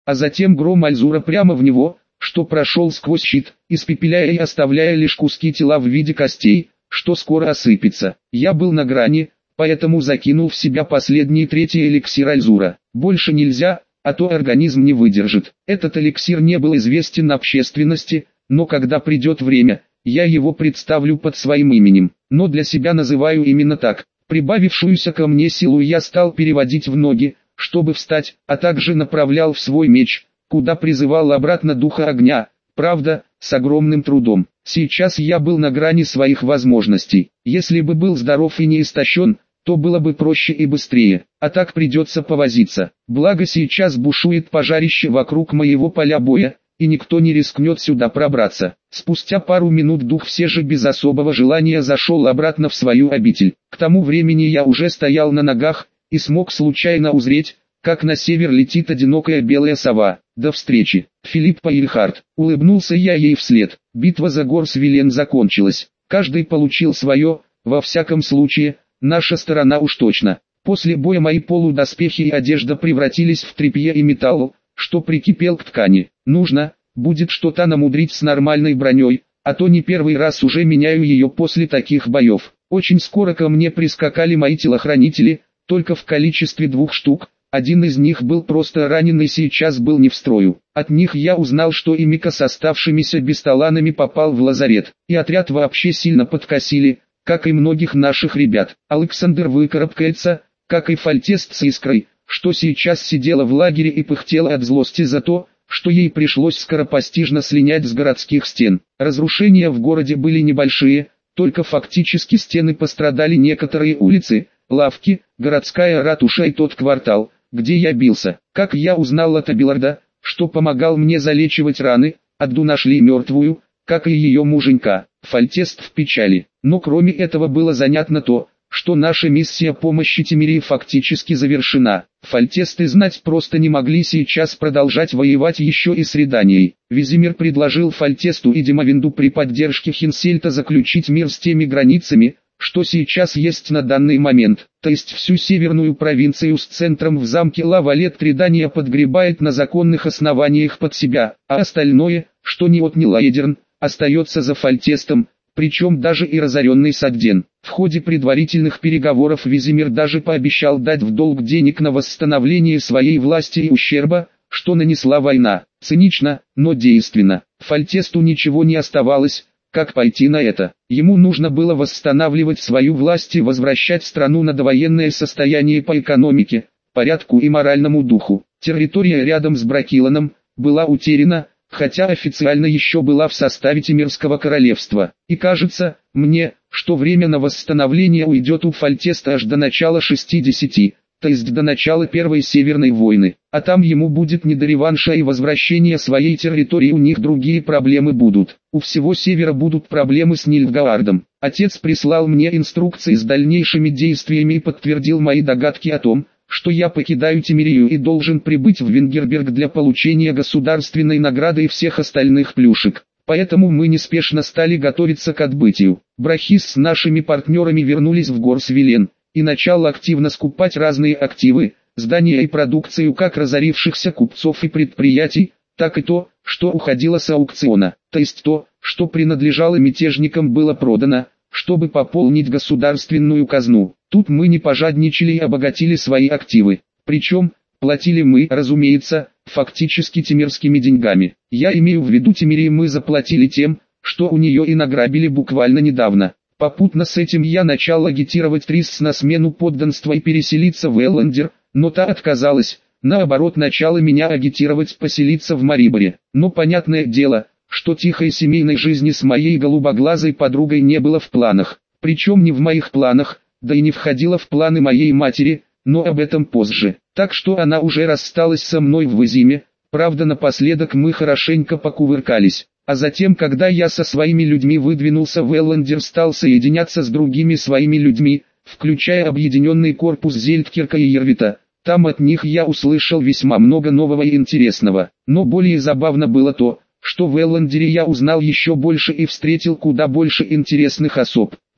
а затем гром Альзура прямо в него, что прошел сквозь щит, испепеляя и оставляя лишь куски тела в виде костей, что скоро осыпется. Я был на грани, поэтому закинул в себя последний третий эликсир Альзура. Больше нельзя, а то организм не выдержит. Этот эликсир не был известен общественности, но когда придет время, я его представлю под своим именем, но для себя называю именно так. Прибавившуюся ко мне силу я стал переводить в ноги, чтобы встать, а также направлял в свой меч, куда призывал обратно духа огня, правда, с огромным трудом. Сейчас я был на грани своих возможностей. Если бы был здоров и не истощен, то было бы проще и быстрее, а так придется повозиться. Благо сейчас бушует пожарище вокруг моего поля боя, и никто не рискнет сюда пробраться. Спустя пару минут дух все же без особого желания зашел обратно в свою обитель. К тому времени я уже стоял на ногах, и смог случайно узреть, как на север летит одинокая белая сова. До встречи, Филиппа Ильхард. Улыбнулся я ей вслед. Битва за Горсвилен закончилась. Каждый получил свое, во всяком случае, наша сторона уж точно. После боя мои полудоспехи и одежда превратились в тряпье и металл, что прикипел к ткани. Нужно будет что-то намудрить с нормальной броней, а то не первый раз уже меняю ее после таких боев. Очень скоро ко мне прискакали мои телохранители, только в количестве 2 штук. Один из них был просто ранен и сейчас был не в строю. От них я узнал, что и Мика с оставшимися бесталанами попал в лазарет, и отряд вообще сильно подкосили, как и многих наших ребят. Александр выкарабкается, как и Фальтест с Искрой, что сейчас сидела в лагере и пыхтела от злости за то, что ей пришлось скоропостижно слинять с городских стен. Разрушения в городе были небольшие, только фактически стены пострадали, некоторые улицы, лавки, городская ратуша и тот квартал, где я бился. Как я узнал от Абиларда, что помогал мне залечивать раны, Адду нашли мертвую, как и ее муженька. Фальтест в печали. Но кроме этого было занятно то, что наша миссия помощи Тимирии фактически завершена. Фальтесты знать просто не могли сейчас продолжать воевать еще и с Реданией. Визимир предложил Фальтесту и Димовинду при поддержке Хинсельта заключить мир с теми границами, что сейчас есть на данный момент, то есть всю северную провинцию с центром в замке Лавалет Редания подгребает на законных основаниях под себя, а остальное, что не отнял Эдерн, остается за Фальтестом, причем даже и разоренный Сагден. В ходе предварительных переговоров Визимир даже пообещал дать в долг денег на восстановление своей власти и ущерба, что нанесла война. Цинично, но действенно. Фальтесту ничего не оставалось, как пойти на это. Ему нужно было восстанавливать свою власть и возвращать страну на довоенное состояние по экономике, порядку и моральному духу. Территория рядом с Бракиланом была утеряна, хотя официально еще была в составе Тимирского королевства. И кажется мне, что время на восстановление уйдет у Фальтеста аж до начала 60, то есть до начала Первой Северной войны. А там ему будет не до реванша и возвращения своей территории, у них другие проблемы будут. У всего Севера будут проблемы с Нильфгаардом. Отец прислал мне инструкции с дальнейшими действиями и подтвердил мои догадки о том, что я покидаю Тимирию и должен прибыть в Венгерберг для получения государственной награды и всех остальных плюшек. Поэтому мы неспешно стали готовиться к отбытию. Брахис с нашими партнерами вернулись в Горсвилен и начал активно скупать разные активы, здания и продукцию как разорившихся купцов и предприятий, так и то, что уходило с аукциона, то есть то, что принадлежало мятежникам, было продано, чтобы пополнить государственную казну. Тут мы не пожадничали и обогатили свои активы. Причем, платили мы, разумеется, фактически тимирскими деньгами. Я имею в виду, Тимирии мы заплатили тем, что у нее и награбили буквально недавно. Попутно с этим я начал агитировать Трис на смену подданства и переселиться в Эллендер, но та отказалась, наоборот начала меня агитировать поселиться в Мариборе. Но понятное дело, что тихой семейной жизни с моей голубоглазой подругой не было в планах. Причем не в моих планах, да и не входило в планы моей матери, но об этом позже. Так что она уже рассталась со мной в Изиме, правда напоследок мы хорошенько покувыркались. А затем, когда я со своими людьми выдвинулся в Эллендер, стал соединяться с другими своими людьми, включая объединенный корпус Зельдкирка и Ервита. Там от них я услышал весьма много нового и интересного. Но более забавно было то, что в Эллендере я узнал еще больше и встретил куда больше интересных особ.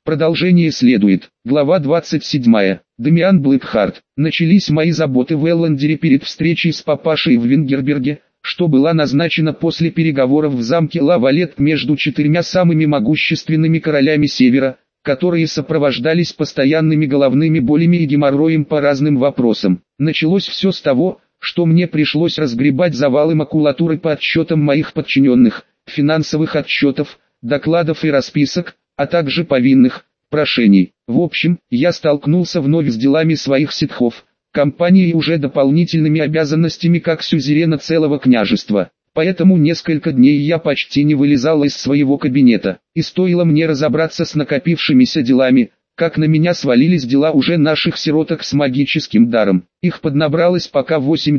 Продолжение следует. Глава 27. Дамиан Блэкхарт. Начались мои заботы в Эллендере перед встречей с папашей в Вингерберге, что была назначена после переговоров в замке Ла-Валет между 4 самыми могущественными королями Севера, которые сопровождались постоянными головными болями и геморроем по разным вопросам. Началось все с того, что мне пришлось разгребать завалы макулатуры по отчетам моих подчиненных, финансовых отчетов, докладов и расписок, а также повинных прошений. В общем, я столкнулся вновь с делами своих ситхов, компании и уже дополнительными обязанностями как сюзерена целого княжества. Поэтому несколько дней я почти не вылезал из своего кабинета, и стоило мне разобраться с накопившимися делами, как на меня свалились дела уже наших сироток с магическим даром. Их поднабралось пока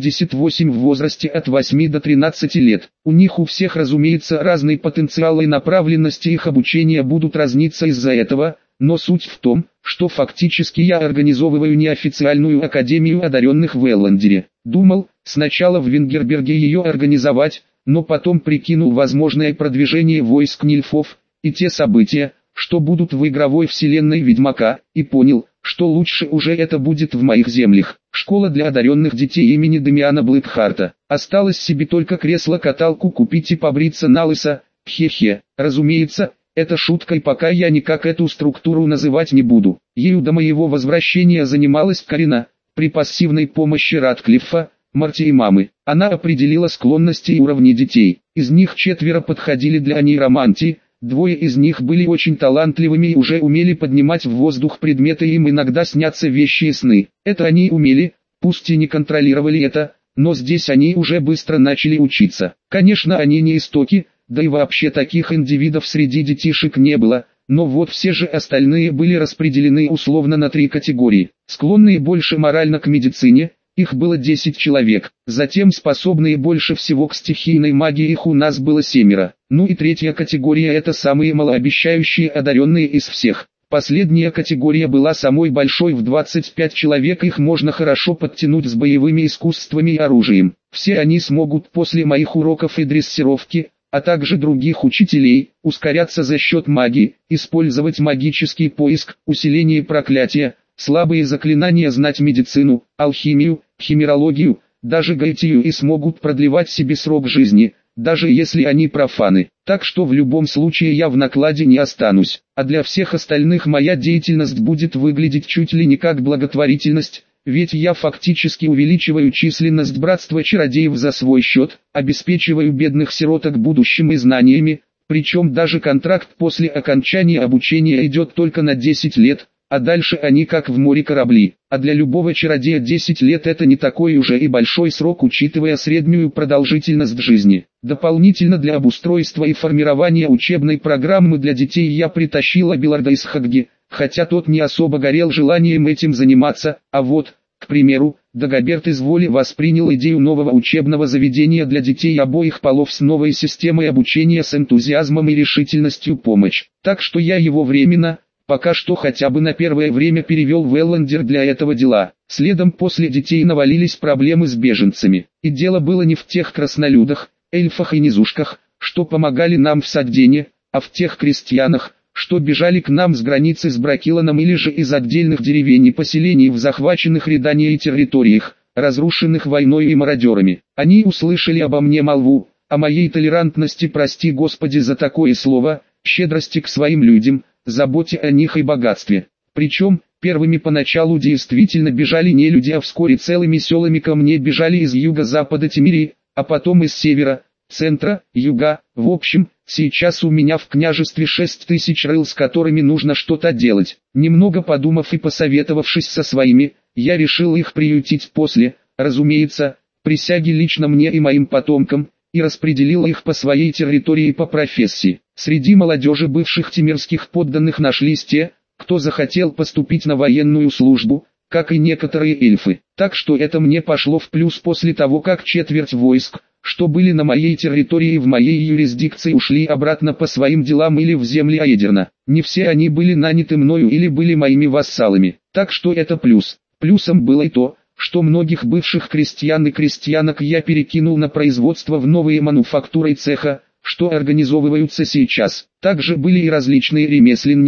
88 в возрасте от 8 до 13 лет. У них у всех, разумеется, разный потенциал и направленности их обучения будут разниться из-за этого, но суть в том, что фактически я организовываю неофициальную академию одаренных в Эллендере. Думал, сначала в Вингерберге ее организовать, но потом прикинул возможное продвижение войск нильфов, и те события, что будут в игровой вселенной Ведьмака, и понял, что лучше уже это будет в моих землях. Школа для одаренных детей имени Дамиана Блэкхарта. Осталось себе только кресло-каталку купить и побриться налысо, хе-хе. Разумеется, это шутка, и пока я никак эту структуру называть не буду. Ею до моего возвращения занималась Карина, при пассивной помощи Ратклиффа, Марти и мамы. Она определила склонности и уровни детей. Из них 4 подходили для нейромантии, 2 из них были очень талантливыми и уже умели поднимать в воздух предметы, и им иногда снятся вещи и сны. Это они умели, пусть и не контролировали это, но здесь они уже быстро начали учиться. Конечно, они не истоки, да и вообще таких индивидов среди детишек не было, но вот все же остальные были распределены условно на 3 категории. Склонные больше морально к медицине, их было 10 человек, затем способные больше всего к стихийной магии, их у нас было 7. Ну и 3-я категория — это самые малообещающие одаренные из всех. Последняя категория была самой большой, в 25 человек, их можно хорошо подтянуть с боевыми искусствами и оружием. Все они смогут после моих уроков и дрессировки, а также других учителей, ускоряться за счет магии, использовать магический поиск, усиление проклятия, слабые заклинания, знать медицину, алхимию, химерологию, даже гаитию, и смогут продлевать себе срок жизни, даже если они профаны. Так что в любом случае я в накладе не останусь, а для всех остальных моя деятельность будет выглядеть чуть ли не как благотворительность, ведь я фактически увеличиваю численность братства чародеев за свой счет, обеспечиваю бедных сироток будущим и знаниями, причем даже контракт после окончания обучения идет только на 10 лет, а дальше они как в море корабли. А для любого чародея 10 лет это не такой уже и большой срок, учитывая среднюю продолжительность жизни. Дополнительно для обустройства и формирования учебной программы для детей я притащила Беларда из Хагги, хотя тот не особо горел желанием этим заниматься, а вот, к примеру, Дагоберт из Воли воспринял идею нового учебного заведения для детей обоих полов с новой системой обучения с энтузиазмом и решительностью помочь. Так что я его временно, пока что хотя бы на первое время, перевел в Эллендер для этого дела. Следом после детей навалились проблемы с беженцами. И дело было не в тех краснолюдах, эльфах и низушках, что помогали нам в Саддене, а в тех крестьянах, что бежали к нам с границы с Бракиланом или же из отдельных деревень и поселений в захваченных Редании территориях, разрушенных войной и мародерами. Они услышали обо мне молву, о моей толерантности, прости Господи за такое слово, щедрости к своим людям, заботе о них и богатстве. Причем, первыми поначалу действительно бежали не люди, а вскоре целыми селами ко мне бежали из юго-запада Тимирии, а потом из севера, центра, юга. В общем, сейчас у меня в княжестве 6000 рыл, с которыми нужно что-то делать. Немного подумав и посоветовавшись со своими, я решил их приютить после, разумеется, присяги лично мне и моим потомкам, и распределил их по своей территории по профессии. Среди молодежи бывших тимирских подданных нашлись те, кто захотел поступить на военную службу, как и некоторые эльфы. Так что это мне пошло в плюс после того, как четверть войск, что были на моей территории и в моей юрисдикции, ушли обратно по своим делам или в земли Аэдерна. Не все они были наняты мною или были моими вассалами. Так что это плюс. Плюсом было и то, что многих бывших крестьян и крестьянок я перекинул на производство в новые мануфактуры и цеха, что организовываются сейчас. Также были и различные ремесленники,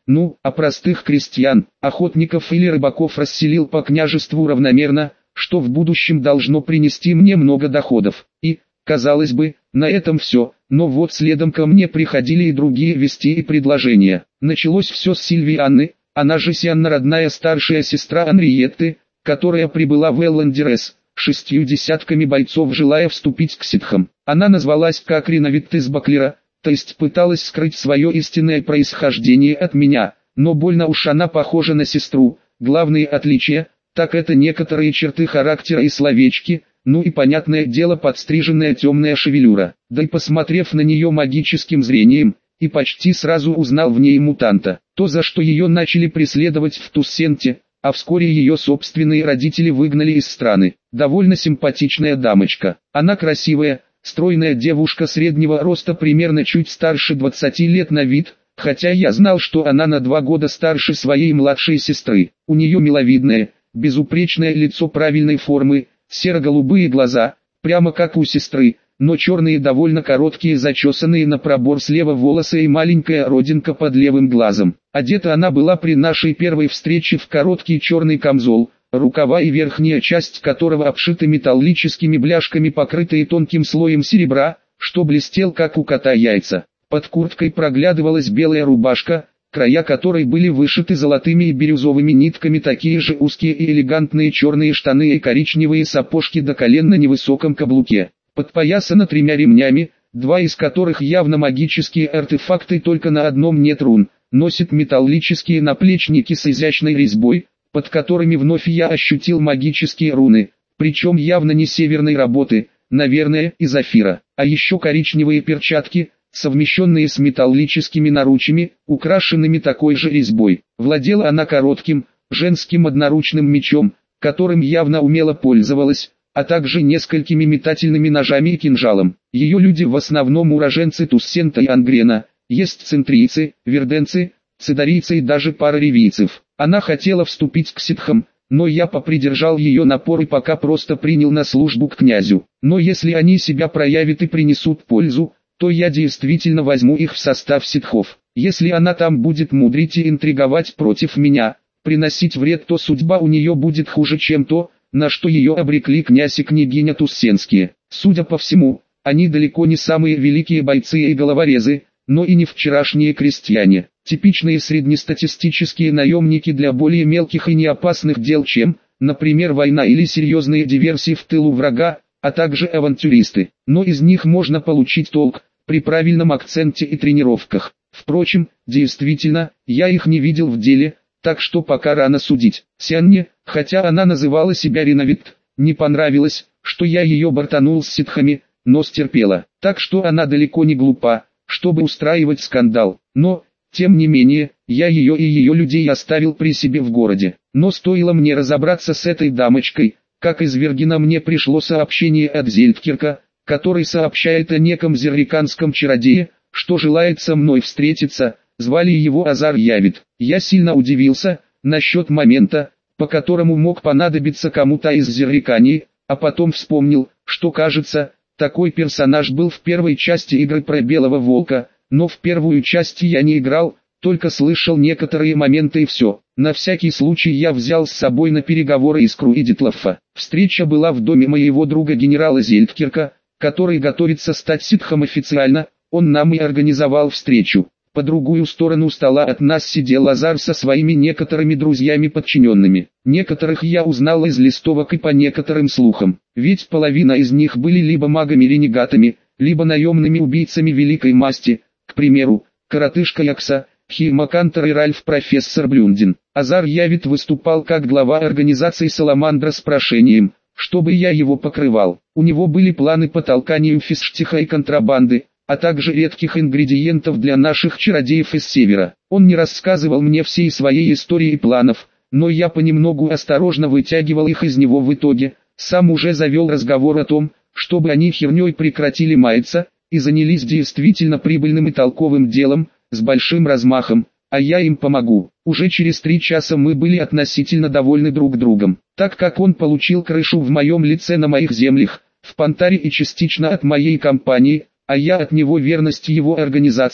а простых крестьян, охотников или рыбаков расселил по княжеству равномерно, что в будущем должно принести мне много доходов. И, казалось бы, на этом все, но вот следом ко мне приходили и другие вести и предложения. Началось все с Сильвии Анны, она же Сианна, родная старшая сестра Анриетты, которая прибыла в Элландерес, 60 бойцов, желая вступить к ситхам. Она назвалась как Ринавит из Баклера, то есть пыталась скрыть свое истинное происхождение от меня, но больно уж она похожа на сестру. Главные отличия, так это некоторые черты характера и словечки, и понятное дело подстриженная темная шевелюра. Да и посмотрев на нее магическим зрением, и почти сразу узнал в ней мутанта. То, за что ее начали преследовать в Туссенте, а вскоре ее собственные родители выгнали из страны. Довольно симпатичная дамочка. Она красивая, стройная девушка среднего роста, примерно чуть старше 20 лет на вид, хотя я знал, что она на 2 года старше своей младшей сестры. У нее миловидное, безупречное лицо правильной формы, серо-голубые глаза, прямо как у сестры, но черные довольно короткие, зачесанные на пробор слева волосы и маленькая родинка под левым глазом. Одета она была при нашей первой встрече в короткий черный камзол, рукава и верхняя часть которого обшиты металлическими бляшками, покрытые тонким слоем серебра, что блестел как у кота яйца. Под курткой проглядывалась белая рубашка, края которой были вышиты золотыми и бирюзовыми нитками, такие же узкие и элегантные черные штаны и коричневые сапожки до колен на невысоком каблуке. Подпоясана 3 ремнями, 2 из которых явно магические артефакты, только на одном нет рун. Носит металлические наплечники с изящной резьбой, под которыми вновь я ощутил магические руны, причем явно не северной работы, наверное, из Афира. А еще коричневые перчатки, совмещенные с металлическими наручами, украшенными такой же резьбой. Владела она коротким, женским одноручным мечом, которым явно умело пользовалась, а также несколькими метательными ножами и кинжалом. Ее люди в основном уроженцы Туссента и Ангрена, есть центрийцы, верденцы, цедарийцы и даже пара ревийцев. Она хотела вступить к ситхам, но я попридержал ее напор и пока просто принял на службу к князю. Но если они себя проявят и принесут пользу, то я действительно возьму их в состав ситхов. Если она там будет мудрить и интриговать против меня, приносить вред, то судьба у нее будет хуже, чем то, на что ее обрекли князь и княгиня Туссенские. Судя по всему, они далеко не самые великие бойцы и головорезы, но и не вчерашние крестьяне. Типичные среднестатистические наемники для более мелких и неопасных дел, чем, например, война или серьезные диверсии в тылу врага, а также авантюристы. Но из них можно получить толк при правильном акценте и тренировках. Впрочем, действительно, я их не видел в деле, так что пока рано судить. Сианне, хотя она называла себя Ринавит, не понравилось, что я ее бортанул с ситхами, но стерпела. Так что она далеко не глупа, чтобы устраивать скандал. Но, тем не менее, я ее и ее людей оставил при себе в городе. Но стоило мне разобраться с этой дамочкой, как из Вергена мне пришло сообщение от Зельдкирка, который сообщает о неком зерриканском чародее, что желает со мной встретиться. Звали его Азар Явит. Я сильно удивился насчет момента, по которому мог понадобиться кому-то из Зеррикании, а потом вспомнил, что, кажется, такой персонаж был в первой части игры про Белого Волка, но в первую часть я не играл, только слышал некоторые моменты и все. На всякий случай я взял с собой на переговоры Искру и Дитлафа. Встреча была в доме моего друга генерала Зельдкирка, который готовится стать ситхом официально. Он нам и организовал встречу. По другую сторону стола от нас сидел Азар со своими некоторыми друзьями-подчиненными. Некоторых я узнал из листовок и по некоторым слухам, ведь половина из них были либо магами-ренегатами, либо наемными убийцами великой масти, к примеру, коротышка Якса, Химакантер и Ральф профессор Блюндин. Азар Явит выступал как глава организации Саламандра с прошением, чтобы я его покрывал. У него были планы по толканию физштиха и контрабанды, а также редких ингредиентов для наших чародеев из Севера. Он не рассказывал мне всей своей истории и планов, но я понемногу осторожно вытягивал их из него. В итоге, сам уже завел разговор о том, чтобы они херней прекратили маяться, и занялись действительно прибыльным и толковым делом, с большим размахом, а я им помогу. Уже через 3 часа мы были относительно довольны друг другом, так как он получил крышу в моем лице на моих землях, в Пантаре и частично от моей компании, а я от него верность его организации.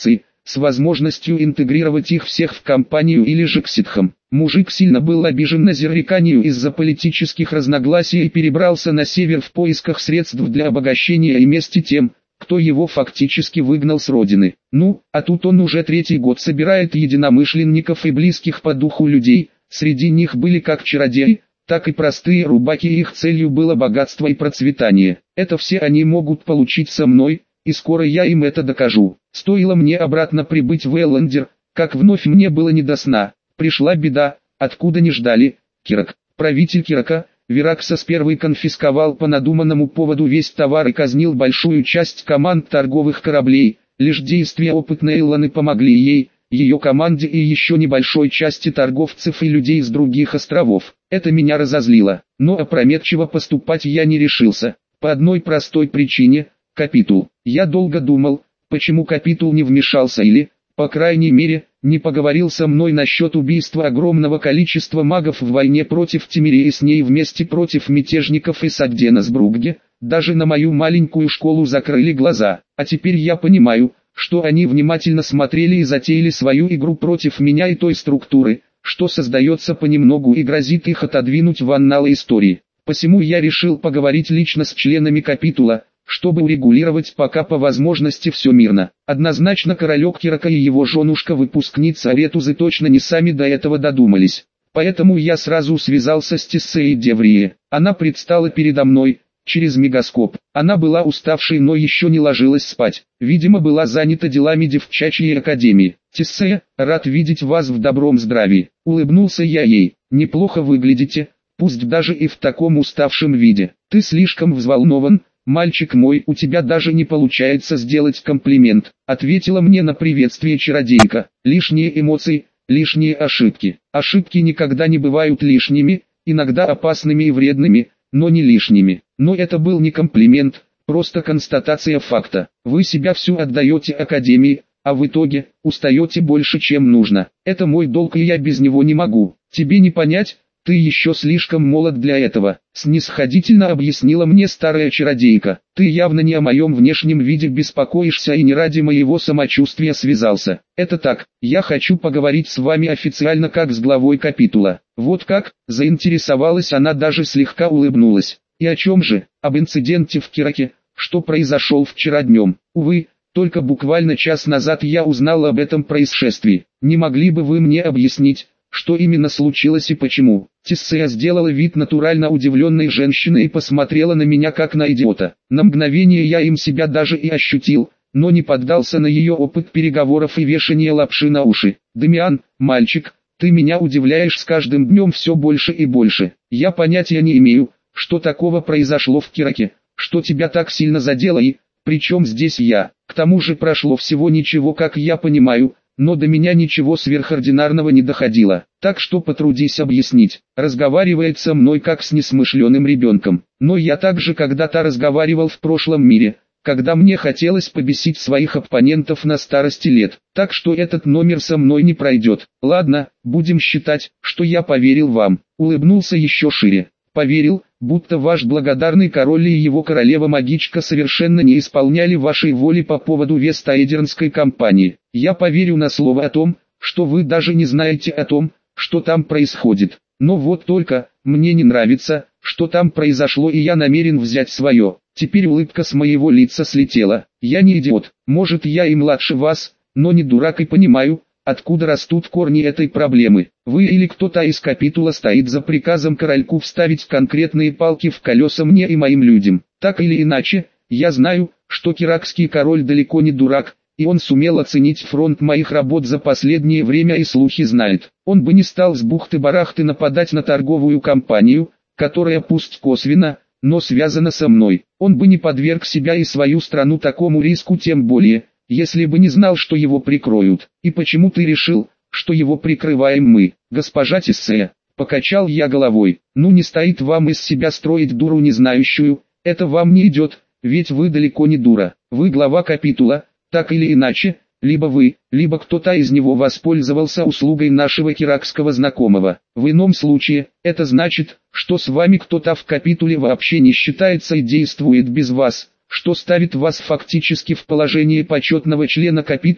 с возможностью интегрировать их всех в компанию или же к ситхам. Мужик сильно был обижен на Зерриканию из-за политических разногласий и перебрался на север в поисках средств для обогащения и мести тем, кто его фактически выгнал с родины. Ну, а тут он уже третий год собирает единомышленников и близких по духу людей, среди них были как чародеи, так и простые рубаки, и их целью было богатство и процветание. Это все они могут получить со мной, и скоро я им это докажу. Стоило мне обратно прибыть в Эллендер, как вновь мне было не до сна. Пришла беда, откуда не ждали. Кирак, правитель Кирака, Вераксас I конфисковал по надуманному поводу весь товар и казнил большую часть команд торговых кораблей. Лишь действия опытной Элланы помогли ей, ее команде и еще небольшой части торговцев и людей с других островов. Это меня разозлило, но опрометчиво поступать я не решился. По одной простой причине – Капитул. Я долго думал, почему Капитул не вмешался или, по крайней мере, не поговорил со мной насчет убийства огромного количества магов в войне против Тимирии и с ней вместе против мятежников из Сагденасбругге. Даже на мою маленькую школу закрыли глаза, а теперь я понимаю, что они внимательно смотрели и затеяли свою игру против меня и той структуры, что создается понемногу и грозит их отодвинуть в анналы истории. Посему я решил поговорить лично с членами Капитула, чтобы урегулировать пока по возможности все мирно. Однозначно королек Кирака и его женушка-выпускница Аретузы точно не сами до этого додумались. Поэтому я сразу связался с Тиссеей Деврие. Она предстала передо мной, через мегаскоп. Она была уставшей, но еще не ложилась спать. Видимо, была занята делами девчачьей академии. «Тиссея, рад видеть вас в добром здравии», — улыбнулся я ей. «Неплохо выглядите, пусть даже и в таком уставшем виде. Ты слишком взволнован, мальчик мой, у тебя даже не получается сделать комплимент», — ответила мне на приветствие чародейка. «Лишние эмоции, лишние ошибки. Ошибки никогда не бывают лишними, иногда опасными и вредными, но не лишними». Но это был не комплимент, просто констатация факта. Вы себя всю отдаете академии, а в итоге устаете больше, чем нужно. Это мой долг, и я без него не могу. Тебе не понять, ты еще слишком молод для этого, снисходительно объяснила мне старая чародейка. Ты явно не о моем внешнем виде беспокоишься и не ради моего самочувствия связался. Это так, я хочу поговорить с вами официально как с главой Капитула. Вот как, заинтересовалась она, даже слегка улыбнулась. И о чем же? Об инциденте в Кираке, что произошел вчера днем. Увы, только буквально час назад я узнал об этом происшествии. Не могли бы вы мне объяснить, что именно случилось и почему? Тиссея сделала вид натурально удивленной женщины и посмотрела на меня как на идиота. На мгновение я им себя даже и ощутил, но не поддался на ее опыт переговоров и вешания лапши на уши. «Дамиан, мальчик, ты меня удивляешь с каждым днем все больше и больше. Я понятия не имею, что такого произошло в Кираке, что тебя так сильно задело и, причем здесь я. К тому же прошло всего ничего, как я понимаю, но до меня ничего сверхординарного не доходило. Так что потрудись объяснить». Разговаривает со мной как с несмышленым ребенком. Но я также когда-то разговаривал в прошлом мире, когда мне хотелось побесить своих оппонентов на старости лет. Так что этот номер со мной не пройдет. Ладно, будем считать, что я поверил вам. Улыбнулся еще шире. Поверил, будто ваш благодарный король и его королева-магичка совершенно не исполняли вашей воли по поводу Вестаэдернской кампании. Я поверю на слово о том, что вы даже не знаете о том, что там происходит. Но вот только, мне не нравится, что там произошло, и я намерен взять свое. Теперь улыбка с моего лица слетела. Я не идиот, может я и младше вас, но не дурак и понимаю, откуда растут корни этой проблемы. Вы или кто-то из Капитула стоит за приказом корольку вставить конкретные палки в колеса мне и моим людям. Так или иначе, я знаю, что киракский король далеко не дурак, и он сумел оценить фронт моих работ за последнее время и слухи знает. Он бы не стал с бухты-барахты нападать на торговую компанию, которая пусть косвенно, но связана со мной. Он бы не подверг себя и свою страну такому риску, тем более, если бы не знал, что его прикроют. И почему ты решил, что его прикрываем мы, госпожа Тиссея? Покачал я головой. Ну не стоит вам из себя строить дуру не знающую, это вам не идет, ведь вы далеко не дура. Вы глава Капитула, так или иначе, либо вы, либо кто-то из него воспользовался услугой нашего киракского знакомого. В ином случае, это значит, что с вами кто-то в Капитуле вообще не считается и действует без вас, что ставит вас фактически в положение почетного члена Капитула,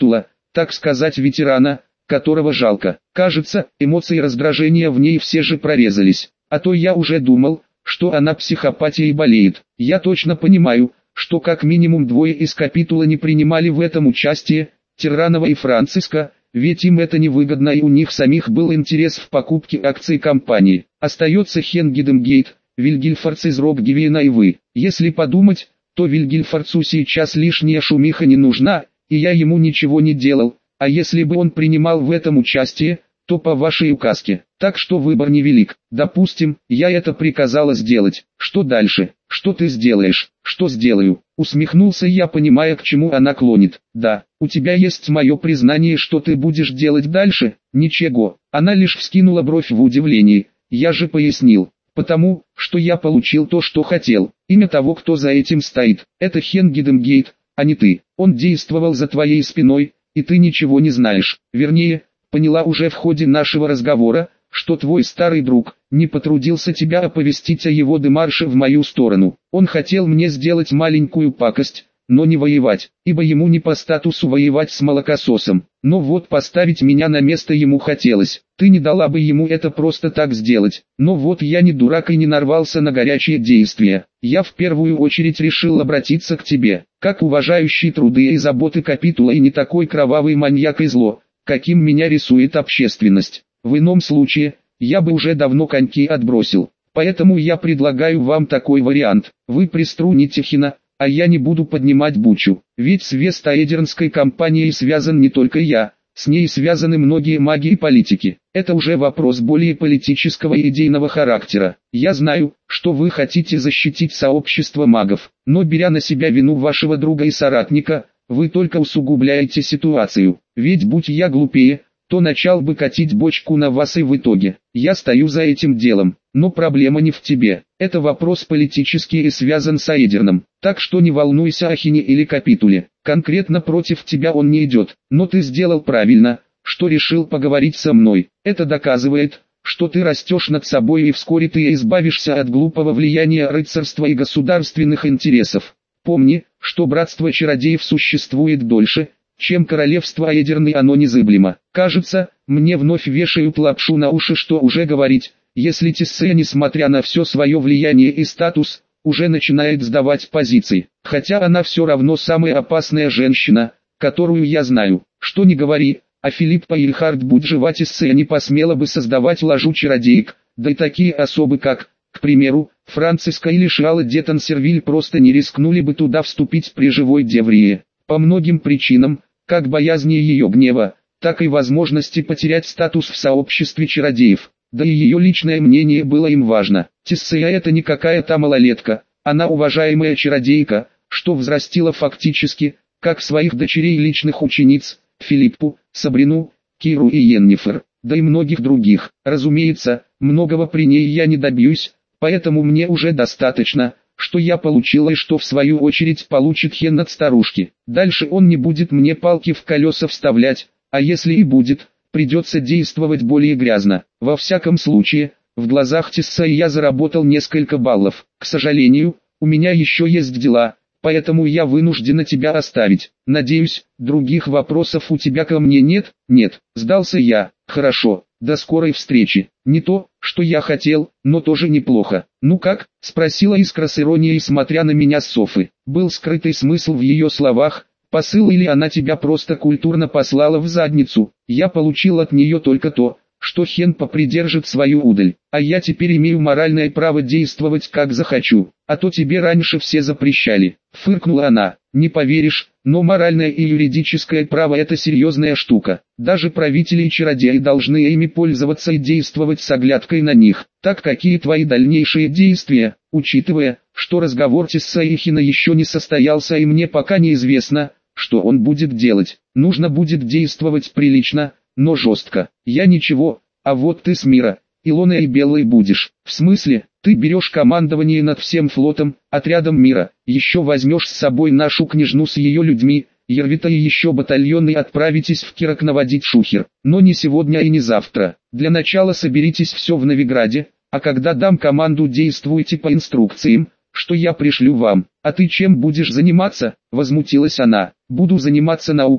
так сказать ветерана, которого жалко. Кажется, эмоции раздражения в ней все же прорезались. А то я уже думал, что она психопатией болеет. Я точно понимаю, что как минимум двое из капитула не принимали в этом участие, Терранова и Франциска, ведь им это невыгодно и у них самих был интерес в покупке акций компании. Остается Хенгидемгейт, Вильгельфордс из Рокгевена и вы. Если подумать, то Вильгельфордсу сейчас лишняя шумиха не нужна, и я ему ничего не делал, а если бы он принимал в этом участие, то по вашей указке. Так что выбор невелик. Допустим, я это приказала сделать. Что дальше? Что ты сделаешь? Что сделаю? Усмехнулся я, понимая, к чему она клонит. Да, у тебя есть мое признание, что ты будешь делать дальше? Ничего. Она лишь вскинула бровь в удивлении. Я же пояснил. Потому, что я получил то, что хотел. Имя того, кто за этим стоит, это Хенгидемгейт, а не ты. Он действовал за твоей спиной, и ты ничего не знаешь. Вернее, поняла уже в ходе нашего разговора, что твой старый друг не потрудился тебя оповестить о его демарше в мою сторону. Он хотел мне сделать маленькую пакость, но не воевать, ибо ему не по статусу воевать с молокососом. Но вот поставить меня на место ему хотелось. Ты не дала бы ему это просто так сделать. Но вот я не дурак и не нарвался на горячие действия. Я в первую очередь решил обратиться к тебе, как уважающий труды и заботы капитула и не такой кровавый маньяк и зло, каким меня рисует общественность. В ином случае, я бы уже давно коньки отбросил. Поэтому я предлагаю вам такой вариант. Вы приструните Хина, а я не буду поднимать бучу. Ведь с Вестаэдернской компанией связан не только я, с ней связаны многие маги и политики. Это уже вопрос более политического и идейного характера. Я знаю, что вы хотите защитить сообщество магов, но беря на себя вину вашего друга и соратника, вы только усугубляете ситуацию. Ведь будь я глупее, то начал бы катить бочку на вас и в итоге. Я стою за этим делом, но проблема не в тебе. Это вопрос политический и связан с Аэдерном. Так что не волнуйся о Хине или капитуле. Конкретно против тебя он не идет. Но ты сделал правильно, что решил поговорить со мной. Это доказывает, что ты растешь над собой и вскоре ты избавишься от глупого влияния рыцарства и государственных интересов. Помни, что братство чародеев существует дольше, чем королевство Аэдерн, и оно незыблемо. Кажется, мне вновь вешают лапшу на уши, что уже говорить, если Тиссея, несмотря на все свое влияние и статус, уже начинает сдавать позиции. Хотя она все равно самая опасная женщина, которую я знаю. Что ни говори, а Филиппа Ильхард, будь жива, Тиссея не посмела бы создавать ложу чародеек, да и такие особы как, к примеру, Франциска или Шиала де Тансервиль просто не рискнули бы туда вступить при живой Деврии. По многим причинам, как боязни ее гнева, так и возможности потерять статус в сообществе чародеев. Да и ее личное мнение было им важно. Тиссея это не какая-то малолетка, она уважаемая чародейка, что взрастила фактически, как своих дочерей личных учениц, Филиппу, Сабрину, Киру и Йеннифер, да и многих других. Разумеется, многого при ней я не добьюсь, поэтому мне уже достаточно, что я получила и что в свою очередь получит Хен от старушки. Дальше он не будет мне палки в колеса вставлять, а если и будет, придется действовать более грязно. Во всяком случае, в глазах Тиссеи я заработал несколько баллов. К сожалению, у меня еще есть дела, поэтому я вынуждена тебя оставить. Надеюсь, других вопросов у тебя ко мне нет? Нет, сдался я. Хорошо, до скорой встречи. Не то, что я хотел, но тоже неплохо. Ну как? Спросила Искра с иронией, смотря на меня с софы. Был скрытый смысл в ее словах. Посыл или она тебя просто культурно послала в задницу. Я получил от нее только то, что Хен попридержит свою удаль, а я теперь имею моральное право действовать как захочу, а то тебе раньше все запрещали. Фыркнула она. Не поверишь, но моральное и юридическое право — это серьезная штука. Даже правители и чародеи должны ими пользоваться и действовать с оглядкой на них. Так какие твои дальнейшие действия, учитывая, что разговор Тиссеи и Хина еще не состоялся и мне пока неизвестно, что он будет делать. Нужно будет действовать прилично, но жестко. Я ничего, а вот ты с Мира, Илона и Белой будешь. В смысле, ты берешь командование над всем флотом, отрядом Мира, еще возьмешь с собой нашу княжну с ее людьми, Ервита и еще батальон и отправитесь в Кирок наводить шухер. Но не сегодня и не завтра. Для начала соберитесь все в Новиграде, а когда дам команду, действуйте по инструкциям, что я пришлю вам. А ты чем будешь заниматься? Возмутилась она. Буду заниматься наукой,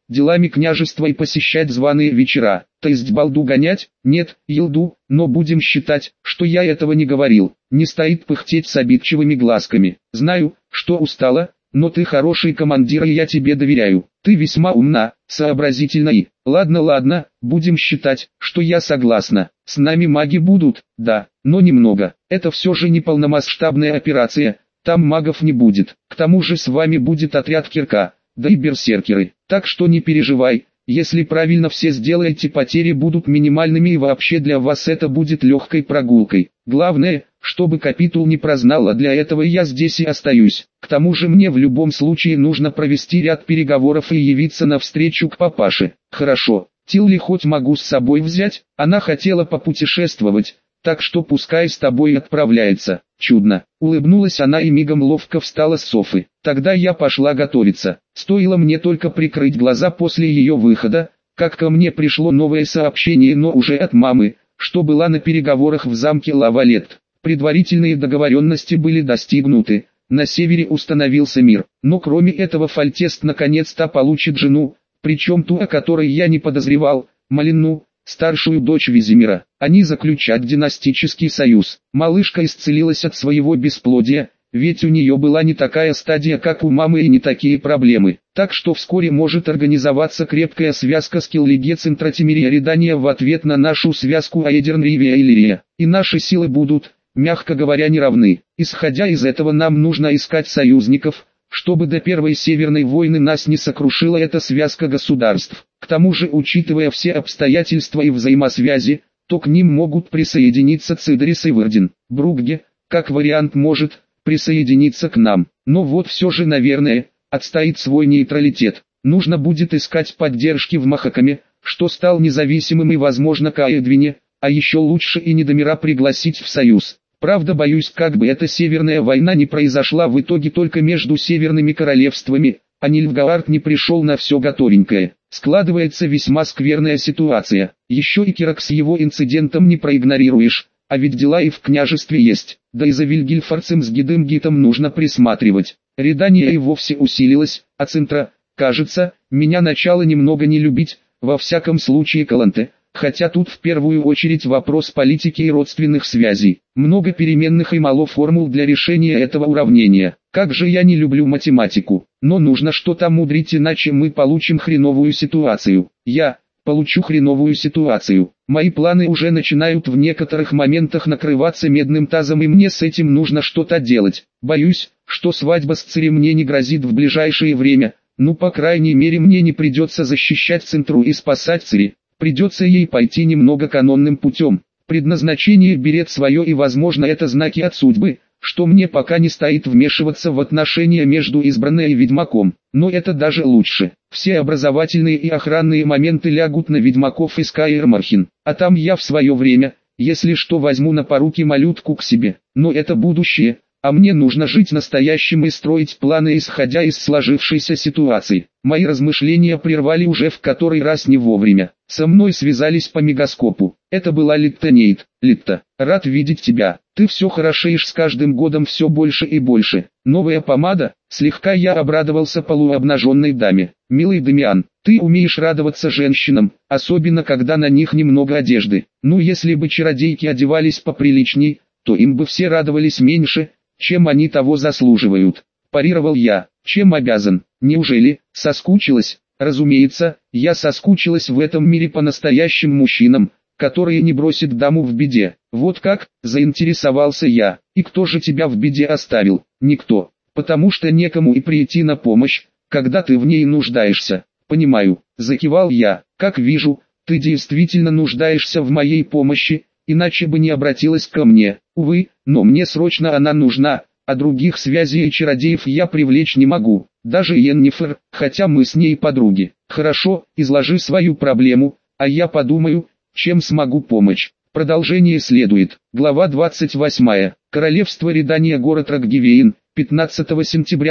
делами княжества и посещать званые вечера. То есть балду гонять? Нет, елду, но будем считать, что я этого не говорил. Не стоит пыхтеть с обидчивыми глазками. Знаю, что устала, но ты хороший командир и я тебе доверяю. Ты весьма умна, сообразительна и... Ладно, будем считать, что я согласна. С нами маги будут, да, но немного. Это все же не полномасштабная операция, там магов не будет. К тому же с вами будет отряд Кирка, да и берсеркеры. Так что не переживай, если правильно все сделаете, потери будут минимальными и вообще для вас это будет легкой прогулкой. Главное, чтобы капитул не прознал, а для этого я здесь и остаюсь. К тому же мне в любом случае нужно провести ряд переговоров и явиться навстречу к папаше. Хорошо, Тилли хоть могу с собой взять, она хотела попутешествовать, так что пускай с тобой отправляется. Чудно. Улыбнулась она и мигом ловко встала с софы. Тогда я пошла готовиться. Стоило мне только прикрыть глаза после ее выхода, как ко мне пришло новое сообщение, но уже от мамы, что была на переговорах в замке Лавалет. Предварительные договоренности были достигнуты, на севере установился мир. Но кроме этого Фальтест наконец-то получит жену, причем ту, о которой я не подозревал, Малину, старшую дочь Визимира. Они заключат династический союз. Малышка исцелилась от своего бесплодия, ведь у нее была не такая стадия, как у мамы, и не такие проблемы. Так что вскоре может организоваться крепкая связка с Киллиге Центратимирия Редания в ответ на нашу связку Аэдерн Ривия и Лирия. И наши силы будут, мягко говоря, неравны. Исходя из этого нам нужно искать союзников, чтобы до Первой Северной войны нас не сокрушила эта связка государств. К тому же, учитывая все обстоятельства и взаимосвязи, то к ним могут присоединиться Цидерис и Вердин. Бругге, как вариант, может присоединиться к нам. Но вот все же, наверное, отстоит свой нейтралитет. Нужно будет искать поддержки в Махакаме, что стал независимым, и возможно к Аэдвине, а еще лучше и Недомира пригласить в союз. Правда, боюсь, как бы эта Северная война не произошла в итоге только между северными королевствами, а Нильфгаард не пришел на все готовенькое. Складывается весьма скверная ситуация. Еще и Кирак с его инцидентом не проигнорируешь, а ведь дела и в княжестве есть. Да и за Вильгельфорцем с Гидемгитом нужно присматривать. Редания и вовсе усилилась, а Центра, кажется, меня начало немного не любить, во всяком случае Каланте. Хотя тут в первую очередь вопрос политики и родственных связей. Много переменных и мало формул для решения этого уравнения. Как же я не люблю математику. Но нужно что-то мудрить, иначе мы получим хреновую ситуацию. Я получу хреновую ситуацию. Мои планы уже начинают в некоторых моментах накрываться медным тазом, и мне с этим нужно что-то делать. Боюсь, что свадьба с Цири мне не грозит в ближайшее время. Ну, по крайней мере, мне не придется защищать Центру и спасать Цири. Придется ей пойти немного канонным путем. Предназначение берет свое, и возможно это знаки от судьбы, что мне пока не стоит вмешиваться в отношения между избранной и ведьмаком. Но это даже лучше. Все образовательные и охранные моменты лягут на ведьмаков из Каэр-Мархин. А там я в свое время, если что, возьму на поруки малютку к себе. Но это будущее. А мне нужно жить настоящим и строить планы, исходя из сложившейся ситуации. Мои размышления прервали уже в который раз не вовремя. Со мной связались по мегаскопу. Это была Литта Нейт. Литта, рад видеть тебя. Ты все хорошеешь с каждым годом, все больше и больше. Новая помада? Слегка я обрадовался полуобнаженной даме. Милый Дамиан, ты умеешь радоваться женщинам, особенно когда на них немного одежды. Ну, если бы чародейки одевались поприличней, то им бы все радовались меньше, чем они того заслуживают. Парировал я. Чем обязан? Неужели соскучилась? Разумеется, я соскучилась в этом мире по настоящим мужчинам, которые не бросят даму в беде. Вот как? Заинтересовался я. И кто же тебя в беде оставил? Никто. Потому что некому и прийти на помощь, когда ты в ней нуждаешься. Понимаю. Закивал я. Как вижу, ты действительно нуждаешься в моей помощи, иначе бы не обратилась ко мне. Увы, но мне срочно она нужна, а других связей и чародеев я привлечь не могу. Даже Йеннифер, хотя мы с ней подруги. Хорошо, изложи свою проблему, а я подумаю, чем смогу помочь. Продолжение следует. Глава 28. Королевство Редания, город Раггивейн, 15 сентября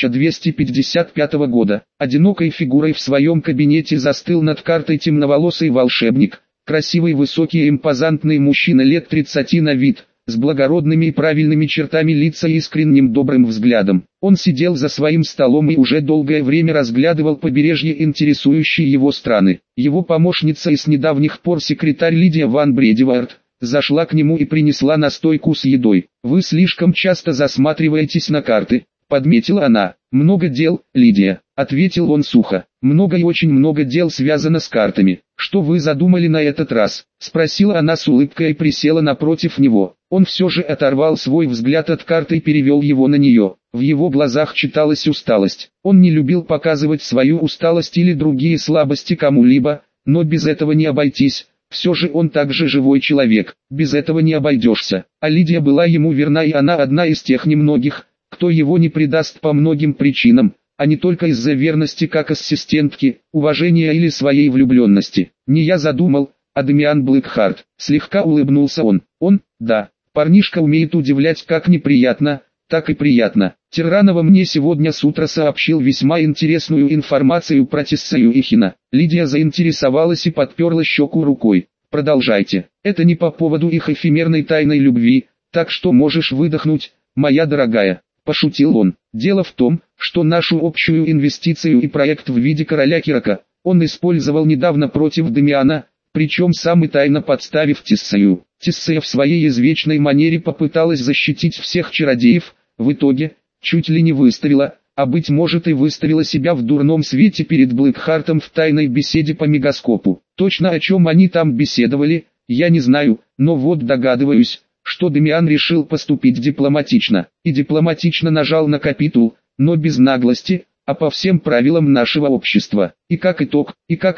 1255 года. Одинокой фигурой в своем кабинете застыл над картой темноволосый волшебник. Красивый, высокий и импозантный мужчина лет 30 на вид, с благородными и правильными чертами лица и искренним добрым взглядом. Он сидел за своим столом и уже долгое время разглядывал побережье интересующие его страны. Его помощница и с недавних пор секретарь Лидия ван Бредевард зашла к нему и принесла настойку с едой. «Вы слишком часто засматриваетесь на карты», — подметила она. «Много дел, Лидия», — ответил он сухо. «Много и очень много дел связано с картами. Что вы задумали на этот раз?» — спросила она с улыбкой и присела напротив него. Он все же оторвал свой взгляд от карты и перевел его на нее. В его глазах читалась усталость. Он не любил показывать свою усталость или другие слабости кому-либо, но без этого не обойтись. Все же он также живой человек, без этого не обойдешься. А Лидия была ему верна, и она одна из тех немногих, кто его не предаст по многим причинам, а не только из-за верности как ассистентки, уважения или своей влюбленности. «Не я задумал, а Дамиан Блэкхарт», — слегка улыбнулся он. Да, парнишка умеет удивлять как неприятно, так и приятно. Терранова мне сегодня с утра сообщил весьма интересную информацию про Тессею Ихина. Лидия заинтересовалась и подперла щеку рукой. «Продолжайте. Это не по поводу их эфемерной тайной любви, так что можешь выдохнуть, моя дорогая», — пошутил он. «Дело в том, что нашу общую инвестицию и проект в виде короля Кирака он использовал недавно против Дамиана, причем сам и тайно подставив Тессею. Тессея в своей извечной манере попыталась защитить всех чародеев, в итоге чуть ли не выставила, а быть может и выставила себя в дурном свете перед Блэкхартом в тайной беседе по мегаскопу. Точно о чем они там беседовали, я не знаю, но вот догадываюсь, что Дамиан решил поступить дипломатично, и дипломатично нажал на капитул, но без наглости, а по всем правилам нашего общества. И как итог,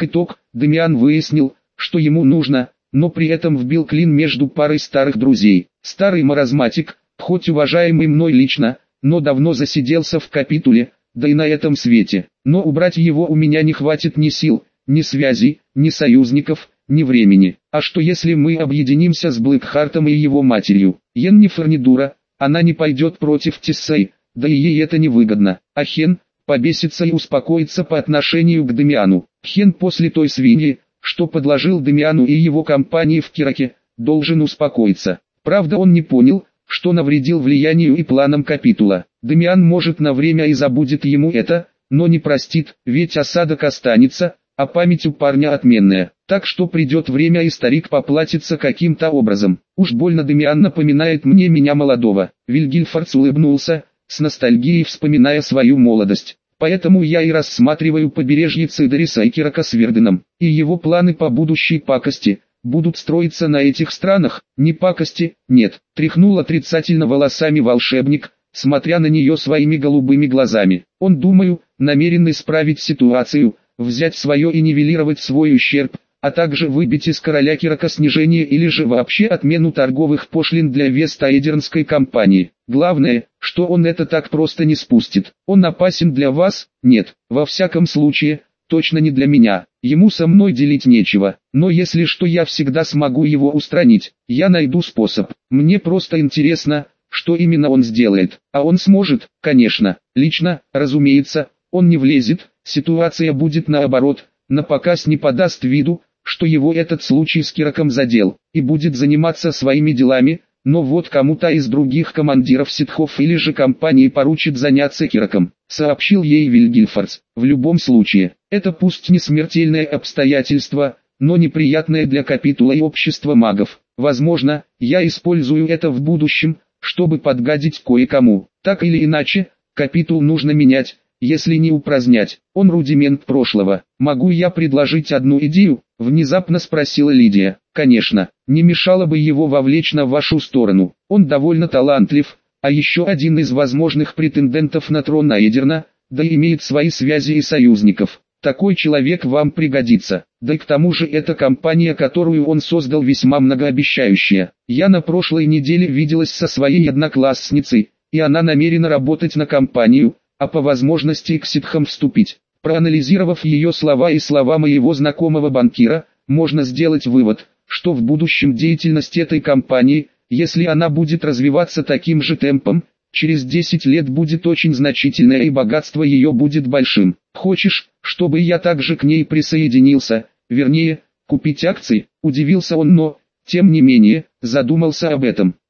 Дамиан выяснил, что ему нужно, но при этом вбил клин между парой старых друзей. Старый маразматик, хоть уважаемый мной лично, но давно засиделся в капитуле, да и на этом свете. Но убрать его у меня не хватит ни сил, ни связей, ни союзников, ни времени. А что если мы объединимся с Блэкхартом и его матерью? Йеннифер не дура, она не пойдет против Тессей, да и ей это не выгодно. А Хен побесится и успокоится по отношению к Дамиану. Хен после той свиньи, что подложил Дамиану и его компании в Кираке, должен успокоиться. Правда, он не понял, что навредил влиянию и планам капитула. Дамиан может на время и забудет ему это, но не простит, ведь осадок останется, а память у парня отменная. Так что придет время и старик поплатится каким-то образом. Уж больно Дамиан напоминает мне меня молодого. Вильгельфордс улыбнулся, с ностальгией вспоминая свою молодость. Поэтому я и рассматриваю побережье Цидериса и Кирака с Верденом, и его планы по будущей пакости будут строиться на этих странах. Не пакости, нет, тряхнул отрицательно волосами волшебник, смотря на нее своими голубыми глазами. Он, думаю, намерен исправить ситуацию, взять свое и нивелировать свой ущерб, а также выбить из короля Кирака снижение или же вообще отмену торговых пошлин для Вест-Айдернской компании. Главное, что он это так просто не спустит. Он опасен для вас? Нет, во всяком случае, точно не для меня. Ему со мной делить нечего, но если что, я всегда смогу его устранить. Я найду способ. Мне просто интересно, что именно он сделает. А он сможет, конечно. Лично, разумеется, он не влезет, ситуация будет наоборот, напоказ не подаст виду, что его этот случай с Кираком задел, и будет заниматься своими делами, но вот кому-то из других командиров ситхов или же компании поручит заняться Кираком, сообщил ей Вильгельфордс. В любом случае, это пусть не смертельное обстоятельство, но неприятное для капитула и общества магов. Возможно, я использую это в будущем, чтобы подгадить кое-кому. Так или иначе, капитул нужно менять, если не упразднять. Он рудимент прошлого. Могу я предложить одну идею? Внезапно спросила Лидия. Конечно, не мешало бы его вовлечь на вашу сторону. Он довольно талантлив, а еще один из возможных претендентов на трон Айдерна, да и имеет свои связи и союзников. Такой человек вам пригодится. Да и к тому же эта компания, которую он создал, весьма многообещающая. Я на прошлой неделе виделась со своей одноклассницей, и она намерена работать на компанию, а по возможности к ситхам вступить. Проанализировав ее слова и слова моего знакомого банкира, можно сделать вывод, что в будущем деятельность этой компании, если она будет развиваться таким же темпом, через 10 лет будет очень значительная и богатство ее будет большим. Хочешь, чтобы я также к ней присоединился, вернее, купить акции? Удивился он, но, тем не менее, задумался об этом.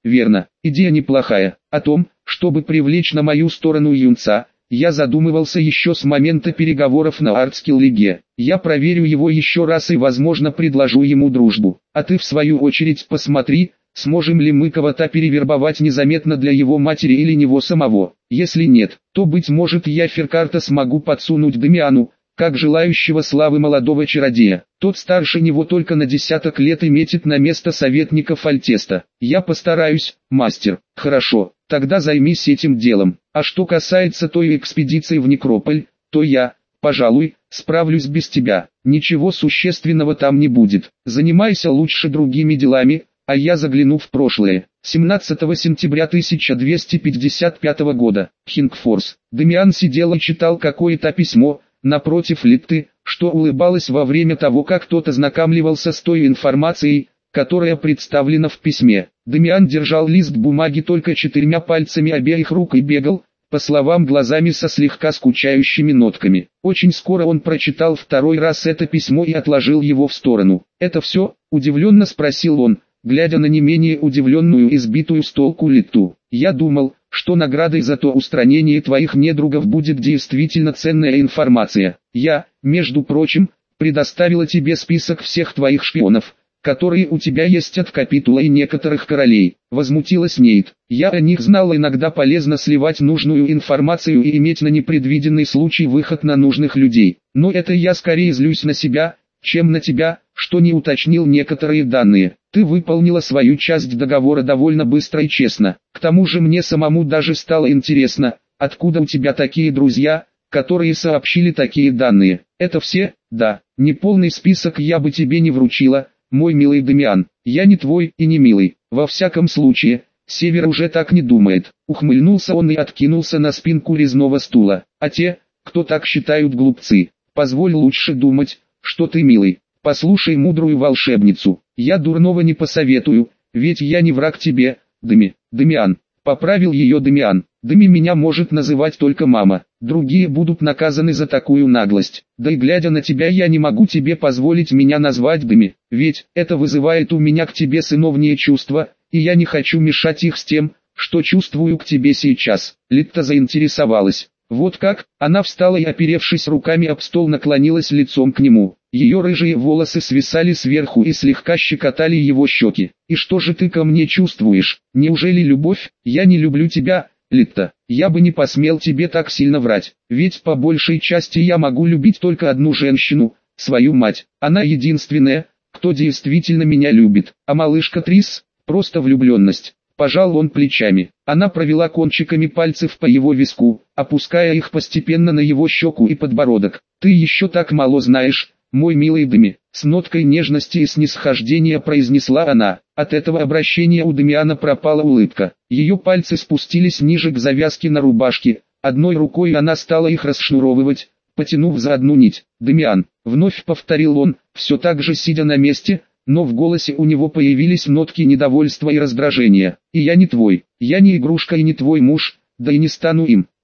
верно, идея неплохая. О том, чтобы привлечь на мою сторону юнца, я задумывался еще с момента переговоров на Артскилл-лиге. Я проверю его еще раз и возможно предложу ему дружбу. А ты в свою очередь посмотри, сможем ли мы кого-то перевербовать незаметно для его матери или него самого. Если нет, то быть может я Феркарта смогу подсунуть Дамиану, как желающего славы молодого чародея. Тот старше него только на десяток лет и метит на место советника Фальтеста. Я постараюсь, мастер. Хорошо, тогда займись этим делом. А что касается той экспедиции в Некрополь, то я, пожалуй, справлюсь без тебя. Ничего существенного там не будет. Занимайся лучше другими делами, а я загляну в прошлое. 17 сентября 1255 года. Хингфорс. Дамиан сидел и читал какое-то письмо, напротив Литты, что улыбалась во время того, как тот ознакомливался с той информацией, которая представлена в письме. Дамиан держал лист бумаги только 4 пальцами обеих рук и бегал, по словам, глазами со слегка скучающими нотками. Очень скоро он прочитал второй раз это письмо и отложил его в сторону. «Это все?» – удивленно спросил он, глядя на не менее удивленную и сбитую с толку Литту. «Я думал, что наградой за то устранение твоих недругов будет действительно ценная информация. Я, между прочим, предоставила тебе список всех твоих шпионов, которые у тебя есть от Капитула и некоторых королей», — возмутилась Нейт. «Я о них знал, иногда полезно сливать нужную информацию и иметь на непредвиденный случай выход на нужных людей. Но это я скорее злюсь на себя, чем на тебя, что не уточнил некоторые данные. Ты выполнила свою часть договора довольно быстро и честно. К тому же мне самому даже стало интересно, откуда у тебя такие друзья, которые сообщили такие данные. Это все? Да. Неполный список я бы тебе не вручила, мой милый Дамиан. Я не твой и не милый. Во всяком случае, Север уже так не думает. Ухмыльнулся он и откинулся на спинку резного стула. А те, кто так считают, глупцы. Позволь лучше думать, что ты милый. Послушай мудрую волшебницу. Я дурного не посоветую, ведь я не враг тебе, Дамиан. Поправил ее Дамиан. Дами меня может называть только мама. Другие будут наказаны за такую наглость. Да и глядя на тебя, я не могу тебе позволить меня назвать Дами, ведь это вызывает у меня к тебе сыновние чувства, и я не хочу мешать их с тем, что чувствую к тебе сейчас. Литта заинтересовалась. Вот как? Она встала и, оперевшись руками об стол, наклонилась лицом к нему. Ее рыжие волосы свисали сверху и слегка щекотали его щеки. «И что же ты ко мне чувствуешь? Неужели любовь? Я не люблю тебя, Литта. Я бы не посмел тебе так сильно врать, ведь по большей части я могу любить только одну женщину, свою мать. Она единственная, кто действительно меня любит. А малышка Трис – просто влюбленность». Пожал он плечами. Она провела кончиками пальцев по его виску, опуская их постепенно на его щеку и подбородок. «Ты еще так мало знаешь, мой милый Дами», — с ноткой нежности и снисхождения произнесла она. От этого обращения у Дамиана пропала улыбка. Ее пальцы спустились ниже к завязке на рубашке, одной рукой она стала их расшнуровывать, потянув за одну нить. «Дамиан», — вновь повторил он, все так же сидя на месте, но в голосе у него появились нотки недовольства и раздражения. «И я не твой, я не игрушка и не твой муж, да и не стану им.